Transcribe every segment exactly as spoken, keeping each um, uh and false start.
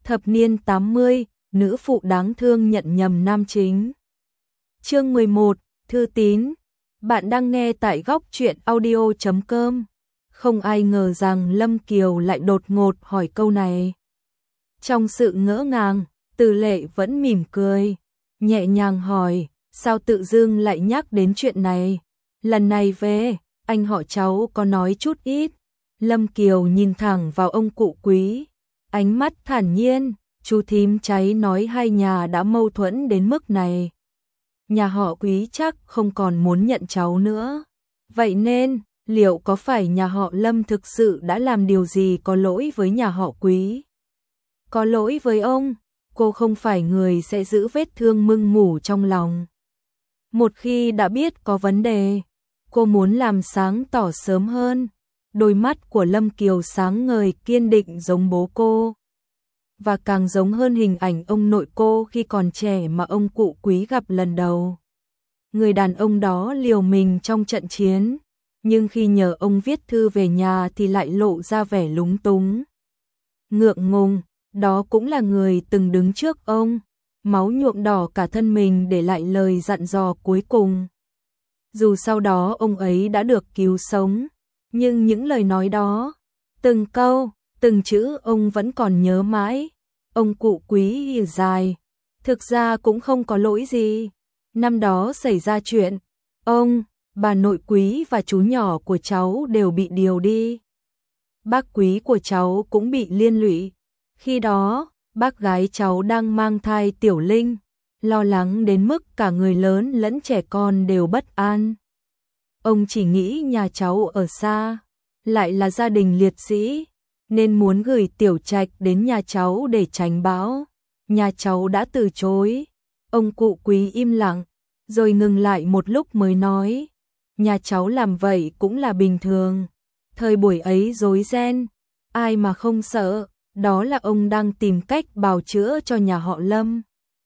Thập niên tám mươi, nữ phụ đáng thương nhận nhầm nam chính. Chương mười một, thư tín. Bạn đang nghe tại góc truyện audio chấm com. Không ai ngờ rằng Lâm Kiều lại đột ngột hỏi câu này. Trong sự ngỡ ngàng, Từ Lệ vẫn mỉm cười, nhẹ nhàng hỏi, sao tự dưng lại nhắc đến chuyện này? Lần này về, anh họ cháu có nói chút ít. Lâm Kiều nhìn thẳng vào ông cụ Quý, ánh mắt thản nhiên, chú thím cháy nói hai nhà đã mâu thuẫn đến mức này. Nhà họ Quý chắc không còn muốn nhận cháu nữa. Vậy nên, liệu có phải nhà họ Lâm thực sự đã làm điều gì có lỗi với nhà họ Quý? Có lỗi với ông, cô không phải người sẽ giữ vết thương mưng mủ trong lòng. Một khi đã biết có vấn đề, cô muốn làm sáng tỏ sớm hơn. Đôi mắt của Lâm Kiều sáng ngời kiên định giống bố cô. Và càng giống hơn hình ảnh ông nội cô khi còn trẻ mà ông cụ Quý gặp lần đầu. Người đàn ông đó liều mình trong trận chiến, nhưng khi nhờ ông viết thư về nhà thì lại lộ ra vẻ lúng túng. Ngượng ngùng, đó cũng là người từng đứng trước ông, máu nhuộm đỏ cả thân mình để lại lời dặn dò cuối cùng. Dù sau đó ông ấy đã được cứu sống, nhưng những lời nói đó, từng câu, từng chữ ông vẫn còn nhớ mãi. Ông cụ Quý thở dài, thực ra cũng không có lỗi gì. Năm đó xảy ra chuyện, ông, bà nội Quý và chú nhỏ của cháu đều bị điều đi. Bác Quý của cháu cũng bị liên lụy. Khi đó, bác gái cháu đang mang thai Tiểu Linh, lo lắng đến mức cả người lớn lẫn trẻ con đều bất an. Ông chỉ nghĩ nhà cháu ở xa, lại là gia đình liệt sĩ, nên muốn gửi Tiểu Trạch đến nhà cháu để tránh bão. Nhà cháu đã từ chối. Ông cụ Quý im lặng, rồi ngừng lại một lúc mới nói, nhà cháu làm vậy cũng là bình thường. Thời buổi ấy rối ren, ai mà không sợ, đó là ông đang tìm cách bào chữa cho nhà họ Lâm.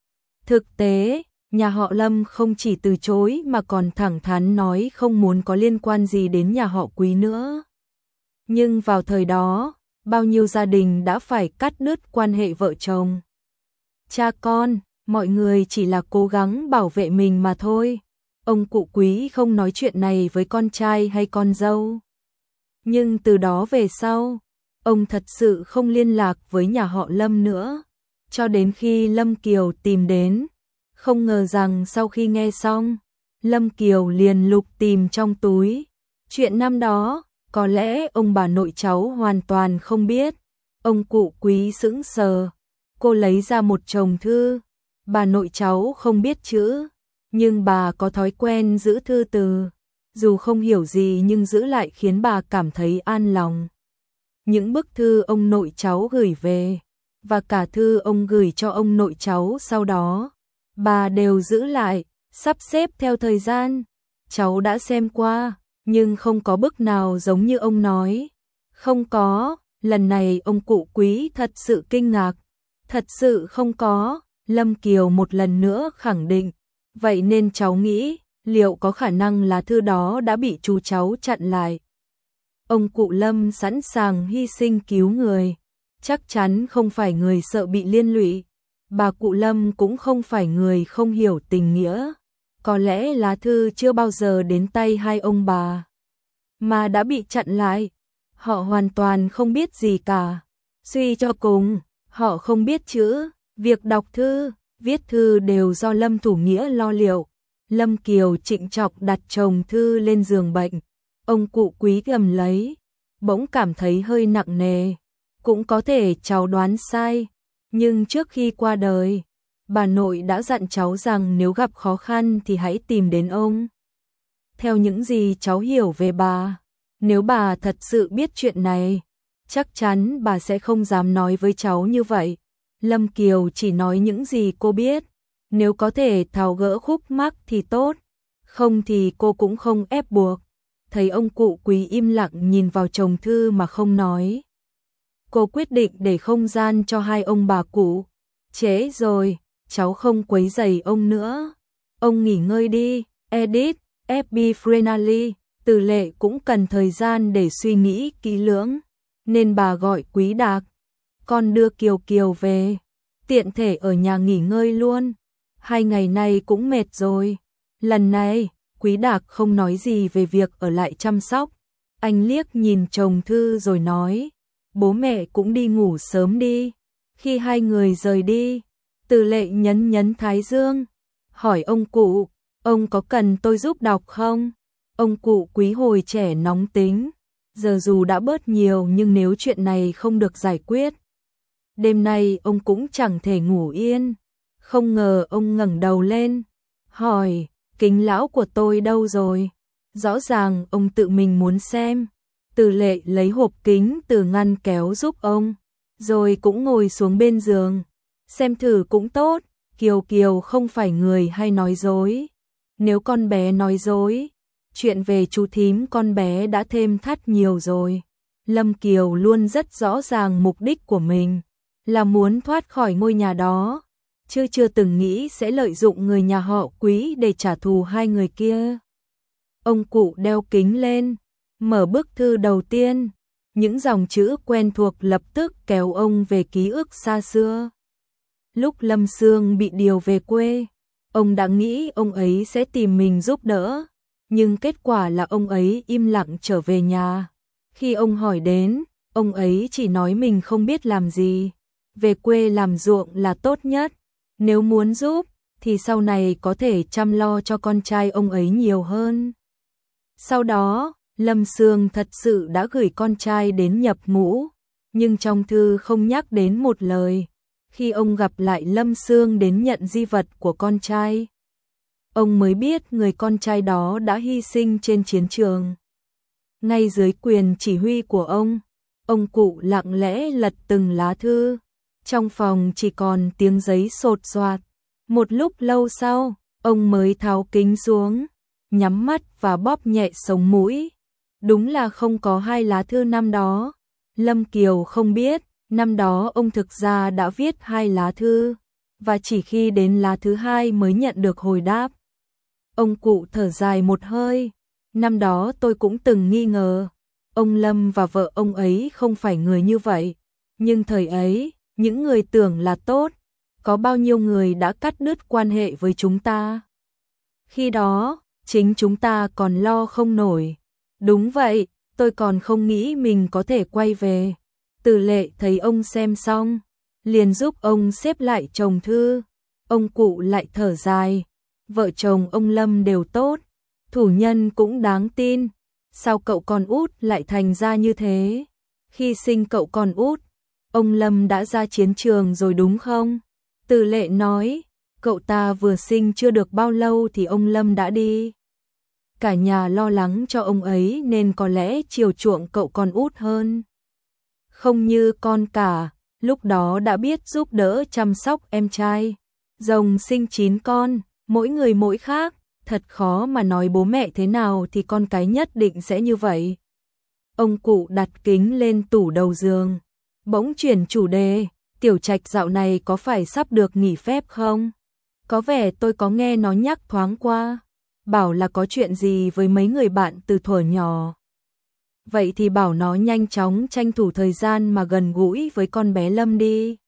Thực tế, nhà họ Lâm không chỉ từ chối mà còn thẳng thắn nói không muốn có liên quan gì đến nhà họ Quý nữa. Nhưng vào thời đó, bao nhiêu gia đình đã phải cắt đứt quan hệ vợ chồng. Cha con, mọi người chỉ là cố gắng bảo vệ mình mà thôi. Ông cụ Quý không nói chuyện này với con trai hay con dâu. Nhưng từ đó về sau, ông thật sự không liên lạc với nhà họ Lâm nữa. Cho đến khi Lâm Kiều tìm đến, không ngờ rằng sau khi nghe xong, Lâm Kiều liền lục tìm trong túi. Chuyện năm đó, có lẽ ông bà nội cháu hoàn toàn không biết. Ông cụ Quý sững sờ, cô lấy ra một chồng thư. Bà nội cháu không biết chữ, nhưng bà có thói quen giữ thư từ. Dù không hiểu gì nhưng giữ lại khiến bà cảm thấy an lòng. Những bức thư ông nội cháu gửi về, và cả thư ông gửi cho ông nội cháu sau đó, bà đều giữ lại, sắp xếp theo thời gian. Cháu đã xem qua, nhưng không có bức nào giống như ông nói. Không có, lần này ông cụ Quý thật sự kinh ngạc. Thật sự không có, Lâm Kiều một lần nữa khẳng định. Vậy nên cháu nghĩ, liệu có khả năng là thư đó đã bị chú cháu chặn lại? Ông cụ Lâm sẵn sàng hy sinh cứu người, chắc chắn không phải người sợ bị liên lụy. Bà cụ Lâm cũng không phải người không hiểu tình nghĩa. Có lẽ lá thư chưa bao giờ đến tay hai ông bà, mà đã bị chặn lại. Họ hoàn toàn không biết gì cả. Suy cho cùng, họ không biết chữ, việc đọc thư, viết thư đều do Lâm Thủ Nghĩa lo liệu. Lâm Kiều trịnh trọng đặt chồng thư lên giường bệnh. Ông cụ Quý cầm lấy, bỗng cảm thấy hơi nặng nề. Cũng có thể cháu đoán sai, nhưng trước khi qua đời, bà nội đã dặn cháu rằng nếu gặp khó khăn thì hãy tìm đến ông. Theo những gì cháu hiểu về bà, nếu bà thật sự biết chuyện này, chắc chắn bà sẽ không dám nói với cháu như vậy. Lâm Kiều chỉ nói những gì cô biết, nếu có thể tháo gỡ khúc mắc thì tốt, không thì cô cũng không ép buộc. Thấy ông cụ Quý im lặng nhìn vào chồng thư mà không nói, cô quyết định để không gian cho hai ông bà cụ. Trễ rồi, cháu không quấy rầy ông nữa. Ông nghỉ ngơi đi. Edit, ép bê Frenally. Từ Lệ cũng cần thời gian để suy nghĩ kỹ lưỡng, nên bà gọi Quý Đạc. con đưa Kiều Kiều về, tiện thể ở nhà nghỉ ngơi luôn. Hai ngày nay cũng mệt rồi. Lần này, Quý Đạc không nói gì về việc ở lại chăm sóc. Anh liếc nhìn chồng Thư rồi nói, bố mẹ cũng đi ngủ sớm đi. Khi hai người rời đi, Từ Lệ nhấn nhấn thái dương, hỏi ông cụ, ông có cần tôi giúp đọc không? Ông cụ Quý hồi trẻ nóng tính, giờ dù đã bớt nhiều nhưng nếu chuyện này không được giải quyết, đêm nay ông cũng chẳng thể ngủ yên. Không ngờ ông ngẩng đầu lên, hỏi, kính lão của tôi đâu rồi? Rõ ràng ông tự mình muốn xem. Từ Lệ lấy hộp kính từ ngăn kéo giúp ông, rồi cũng ngồi xuống bên giường. Xem thử cũng tốt, Kiều Kiều không phải người hay nói dối. Nếu con bé nói dối, chuyện về chú thím con bé đã thêm thắt nhiều rồi. Lâm Kiều luôn rất rõ ràng mục đích của mình, là muốn thoát khỏi ngôi nhà đó, chứ chưa từng nghĩ sẽ lợi dụng người nhà họ Quý để trả thù hai người kia. Ông cụ đeo kính lên, mở bức thư đầu tiên, những dòng chữ quen thuộc lập tức kéo ông về ký ức xa xưa. Lúc Lâm Sương bị điều về quê, ông đã nghĩ ông ấy sẽ tìm mình giúp đỡ, nhưng kết quả là ông ấy im lặng trở về nhà. Khi ông hỏi đến, ông ấy chỉ nói mình không biết làm gì, về quê làm ruộng là tốt nhất, nếu muốn giúp thì sau này có thể chăm lo cho con trai ông ấy nhiều hơn. Sau đó, Lâm Sương thật sự đã gửi con trai đến nhập ngũ, nhưng trong thư không nhắc đến một lời. Khi ông gặp lại Lâm Sương đến nhận di vật của con trai, ông mới biết người con trai đó đã hy sinh trên chiến trường. Ngay dưới quyền chỉ huy của ông, ông cụ lặng lẽ lật từng lá thư. Trong phòng chỉ còn tiếng giấy sột soạt. Một lúc lâu sau, ông mới tháo kính xuống, nhắm mắt và bóp nhẹ sống mũi. Đúng là không có hai lá thư năm đó. Lâm Kiều không biết, năm đó ông thực ra đã viết hai lá thư, và chỉ khi đến lá thứ hai mới nhận được hồi đáp. Ông cụ thở dài một hơi, năm đó tôi cũng từng nghi ngờ, ông Lâm và vợ ông ấy không phải người như vậy. Nhưng thời ấy, những người tưởng là tốt, có bao nhiêu người đã cắt đứt quan hệ với chúng ta. Khi đó, chính chúng ta còn lo không nổi. Đúng vậy, tôi còn không nghĩ mình có thể quay về. Từ Lệ thấy ông xem xong, liền giúp ông xếp lại chồng thư. Ông cụ lại thở dài, vợ chồng ông Lâm đều tốt, thủ nhân cũng đáng tin. Sao cậu con út lại thành ra như thế? Khi sinh cậu con út, ông Lâm đã ra chiến trường rồi đúng không? Từ Lệ nói, cậu ta vừa sinh chưa được bao lâu thì ông Lâm đã đi. Cả nhà lo lắng cho ông ấy nên có lẽ chiều chuộng cậu con út hơn. Không như con cả, lúc đó đã biết giúp đỡ chăm sóc em trai. Rồng sinh chín con, mỗi người mỗi khác, thật khó mà nói bố mẹ thế nào thì con cái nhất định sẽ như vậy. Ông cụ đặt kính lên tủ đầu giường, bỗng chuyển chủ đề, Tiểu Trạch dạo này có phải sắp được nghỉ phép không? Có vẻ tôi có nghe nó nhắc thoáng qua, bảo là có chuyện gì với mấy người bạn từ thuở nhỏ. Vậy thì bảo nó nhanh chóng tranh thủ thời gian mà gần gũi với con bé Lâm đi.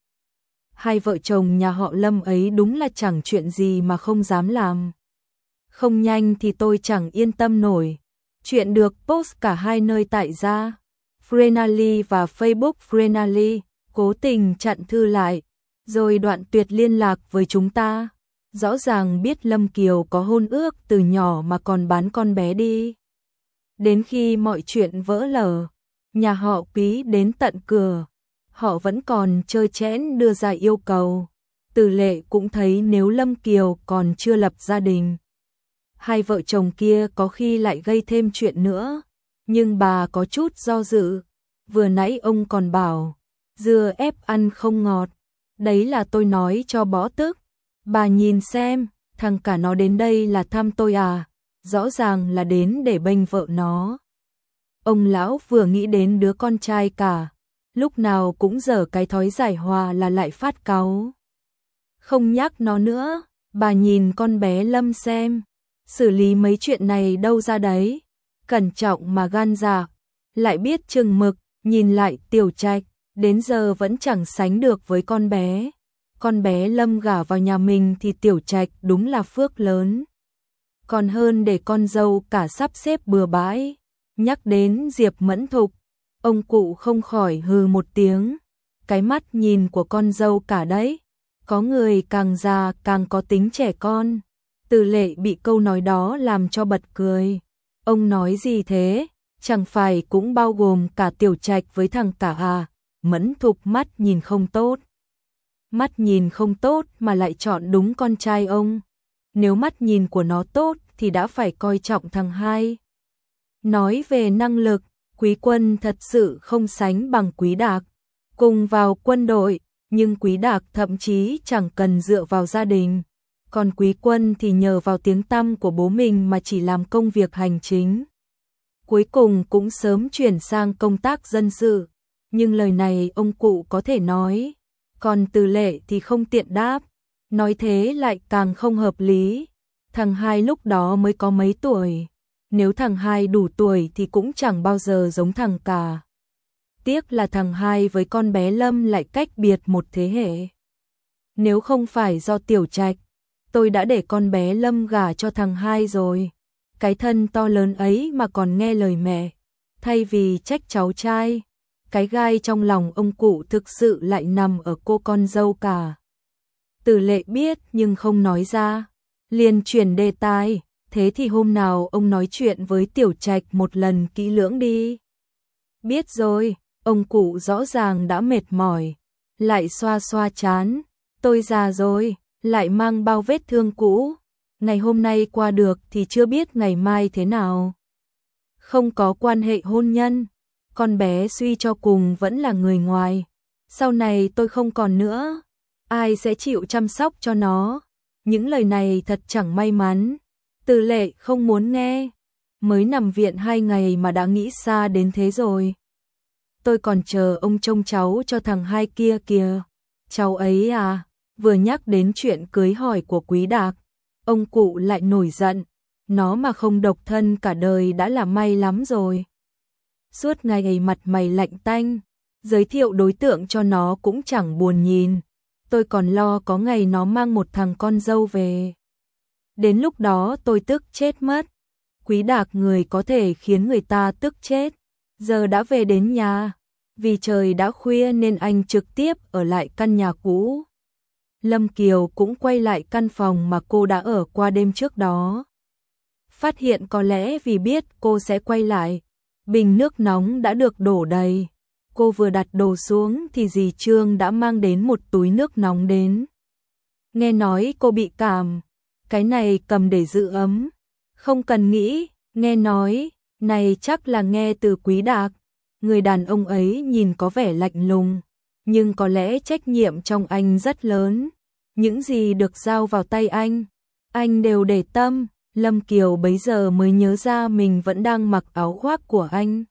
Hai vợ chồng nhà họ Lâm ấy đúng là chẳng chuyện gì mà không dám làm. Không nhanh thì tôi chẳng yên tâm nổi. Chuyện được post cả hai nơi tại gia Frenally và Facebook Frenally cố tình chặn thư lại, rồi đoạn tuyệt liên lạc với chúng ta. Rõ ràng biết Lâm Kiều có hôn ước từ nhỏ mà còn bán con bé đi. Đến khi mọi chuyện vỡ lở, nhà họ Quý đến tận cửa, họ vẫn còn trơ trẽn đưa ra yêu cầu. Từ Lệ cũng thấy nếu Lâm Kiều còn chưa lập gia đình, hai vợ chồng kia có khi lại gây thêm chuyện nữa. Nhưng bà có chút do dự. Vừa nãy ông còn bảo, dưa ép ăn không ngọt. Đấy là tôi nói cho bỏ tức. Bà nhìn xem, thằng cả nó đến đây là thăm tôi à? Rõ ràng là đến để bênh vợ nó. Ông lão vừa nghĩ đến đứa con trai cả, lúc nào cũng dở cái thói giải hòa là lại phát cáu. Không nhắc nó nữa, bà nhìn con bé Lâm xem, xử lý mấy chuyện này đâu ra đấy, cẩn trọng mà gan dạ, lại biết chừng mực. Nhìn lại Tiểu Trạch, đến giờ vẫn chẳng sánh được với con bé. Con bé Lâm gả vào nhà mình thì Tiểu Trạch đúng là phước lớn. Còn hơn để con dâu cả sắp xếp bừa bãi. Nhắc đến Diệp Mẫn Thục, ông cụ không khỏi hừ một tiếng. Cái mắt nhìn của con dâu cả đấy. Có người càng già càng có tính trẻ con. Từ Lệ bị câu nói đó làm cho bật cười. Ông nói gì thế? Chẳng phải cũng bao gồm cả Tiểu Trạch với thằng cả à? Mẫn Thục mắt nhìn không tốt. Mắt nhìn không tốt mà lại chọn đúng con trai ông. Nếu mắt nhìn của nó tốt thì đã phải coi trọng thằng hai. Nói về năng lực, Quý Quân thật sự không sánh bằng Quý Đạc. Cùng vào quân đội, nhưng Quý Đạc thậm chí chẳng cần dựa vào gia đình. Còn Quý Quân thì nhờ vào tiếng tăm của bố mình mà chỉ làm công việc hành chính. Cuối cùng cũng sớm chuyển sang công tác dân sự. Nhưng lời này ông cụ có thể nói. Còn Từ Lệ thì không tiện đáp. Nói thế lại càng không hợp lý. Thằng hai lúc đó mới có mấy tuổi. Nếu thằng hai đủ tuổi thì cũng chẳng bao giờ giống thằng cả. Tiếc là thằng hai với con bé Lâm lại cách biệt một thế hệ. Nếu không phải do Tiểu Trạch, tôi đã để con bé Lâm gả cho thằng hai rồi. Cái thân to lớn ấy mà còn nghe lời mẹ, thay vì trách cháu trai. Cái gai trong lòng ông cụ thực sự lại nằm ở cô con dâu cả. Từ Lệ biết nhưng không nói ra, liền chuyển đề tài. Thế thì hôm nào ông nói chuyện với Tiểu Trạch một lần kỹ lưỡng đi. Biết rồi, ông cụ rõ ràng đã mệt mỏi, lại xoa xoa trán. Tôi già rồi, lại mang bao vết thương cũ. Ngày hôm nay qua được thì chưa biết ngày mai thế nào. Không có quan hệ hôn nhân, con bé suy cho cùng vẫn là người ngoài. Sau này tôi không còn nữa, ai sẽ chịu chăm sóc cho nó? Những lời này thật chẳng may mắn. Từ Lệ không muốn nghe. Mới nằm viện hai ngày mà đã nghĩ xa đến thế rồi. Tôi còn chờ ông trông cháu cho thằng hai kia kìa. Cháu ấy à? Vừa nhắc đến chuyện cưới hỏi của Quý Đạc, ông cụ lại nổi giận. Nó mà không độc thân cả đời đã là may lắm rồi. Suốt ngày mặt mày lạnh tanh, giới thiệu đối tượng cho nó cũng chẳng buồn nhìn. Tôi còn lo có ngày nó mang một thằng con dâu về. Đến lúc đó tôi tức chết mất. Quý Đạc người có thể khiến người ta tức chết. Giờ đã về đến nhà. Vì trời đã khuya nên anh trực tiếp ở lại căn nhà cũ. Lâm Kiều cũng quay lại căn phòng mà cô đã ở qua đêm trước đó. Phát hiện có lẽ vì biết cô sẽ quay lại, bình nước nóng đã được đổ đầy. Cô vừa đặt đồ xuống thì dì Trương đã mang đến một túi nước nóng đến. Nghe nói cô bị cảm, cái này cầm để giữ ấm. Không cần nghĩ, nghe nói, này chắc là nghe từ Quý Đạc. Người đàn ông ấy nhìn có vẻ lạnh lùng, nhưng có lẽ trách nhiệm trong anh rất lớn. Những gì được giao vào tay anh, anh đều để tâm. Lâm Kiều bấy giờ mới nhớ ra mình vẫn đang mặc áo khoác của anh.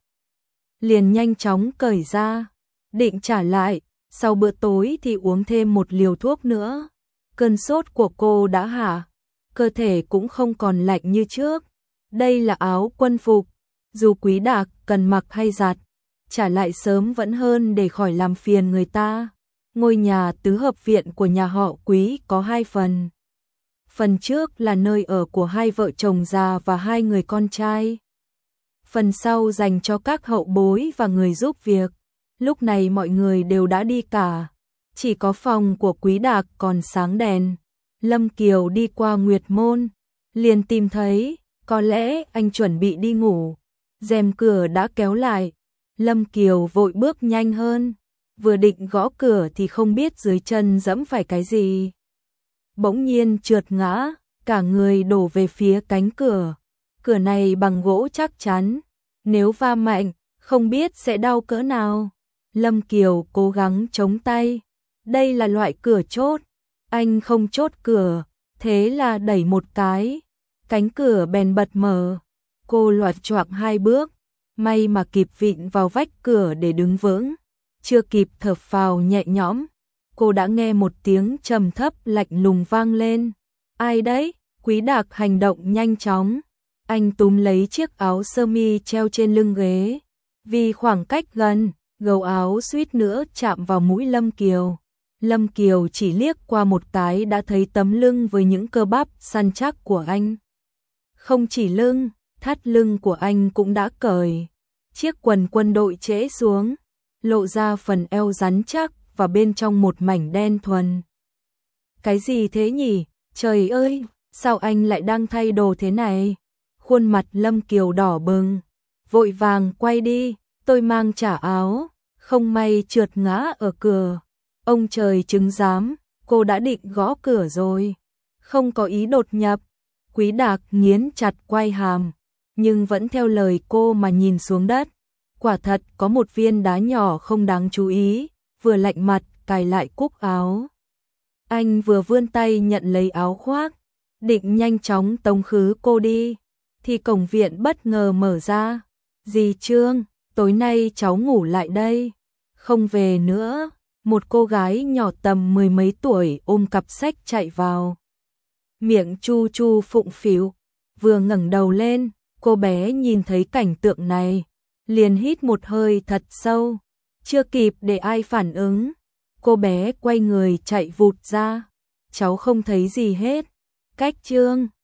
Liền nhanh chóng cởi ra, định trả lại, sau bữa tối thì uống thêm một liều thuốc nữa. Cơn sốt của cô đã hả, cơ thể cũng không còn lạnh như trước. Đây là áo quân phục, dù Quý Đạc cần mặc hay giặt, trả lại sớm vẫn hơn để khỏi làm phiền người ta. Ngôi nhà tứ hợp viện của nhà họ Quý có hai phần. Phần trước là nơi ở của hai vợ chồng già và hai người con trai. Phần sau dành cho các hậu bối và người giúp việc. Lúc này mọi người đều đã đi cả. Chỉ có phòng của Quý Đạc còn sáng đèn. Lâm Kiều đi qua Nguyệt Môn, liền tìm thấy, có lẽ anh chuẩn bị đi ngủ. Rèm cửa đã kéo lại. Lâm Kiều vội bước nhanh hơn. Vừa định gõ cửa thì không biết dưới chân dẫm phải cái gì. Bỗng nhiên trượt ngã, cả người đổ về phía cánh cửa. Cửa này bằng gỗ chắc chắn, nếu va mạnh, không biết sẽ đau cỡ nào. Lâm Kiều cố gắng chống tay. Đây là loại cửa chốt, anh không chốt cửa, thế là đẩy một cái, cánh cửa bèn bật mở. Cô loạt choạng hai bước, may mà kịp vịn vào vách cửa để đứng vững. Chưa kịp thở phào nhẹ nhõm, cô đã nghe một tiếng trầm thấp lạnh lùng vang lên. Ai đấy? Quý Đạc hành động nhanh chóng. Anh túm lấy chiếc áo sơ mi treo trên lưng ghế. Vì khoảng cách gần, Gấu áo suýt nữa chạm vào mũi Lâm Kiều. Lâm Kiều chỉ liếc qua một cái đã thấy tấm lưng với những cơ bắp săn chắc của anh. Không chỉ lưng, thắt lưng của anh cũng đã cởi. Chiếc quần quân đội trễ xuống, lộ ra phần eo rắn chắc và bên trong một mảnh đen thuần. Cái gì thế nhỉ? Trời ơi, sao anh lại đang thay đồ thế này? Khuôn mặt Lâm Kiều đỏ bừng, vội vàng quay đi, tôi mang trả áo, không may trượt ngã ở cửa. Ông trời chứng giám, cô đã định gõ cửa rồi, không có ý đột nhập. Quý Đạc nghiến chặt quai hàm, nhưng vẫn theo lời cô mà nhìn xuống đất. Quả thật có một viên đá nhỏ không đáng chú ý, vừa lạnh mặt cài lại cúc áo. Anh vừa vươn tay nhận lấy áo khoác, định nhanh chóng tống khứ cô đi, thì cổng viện bất ngờ mở ra. Dì Trương, tối nay cháu ngủ lại đây, không về nữa. Một cô gái nhỏ tầm mười mấy tuổi ôm cặp sách chạy vào. Miệng chu chu phụng phịu, vừa ngẩng đầu lên, cô bé nhìn thấy cảnh tượng này, liền hít một hơi thật sâu, chưa kịp để ai phản ứng, cô bé quay người chạy vụt ra. Cháu không thấy gì hết. Cách Trương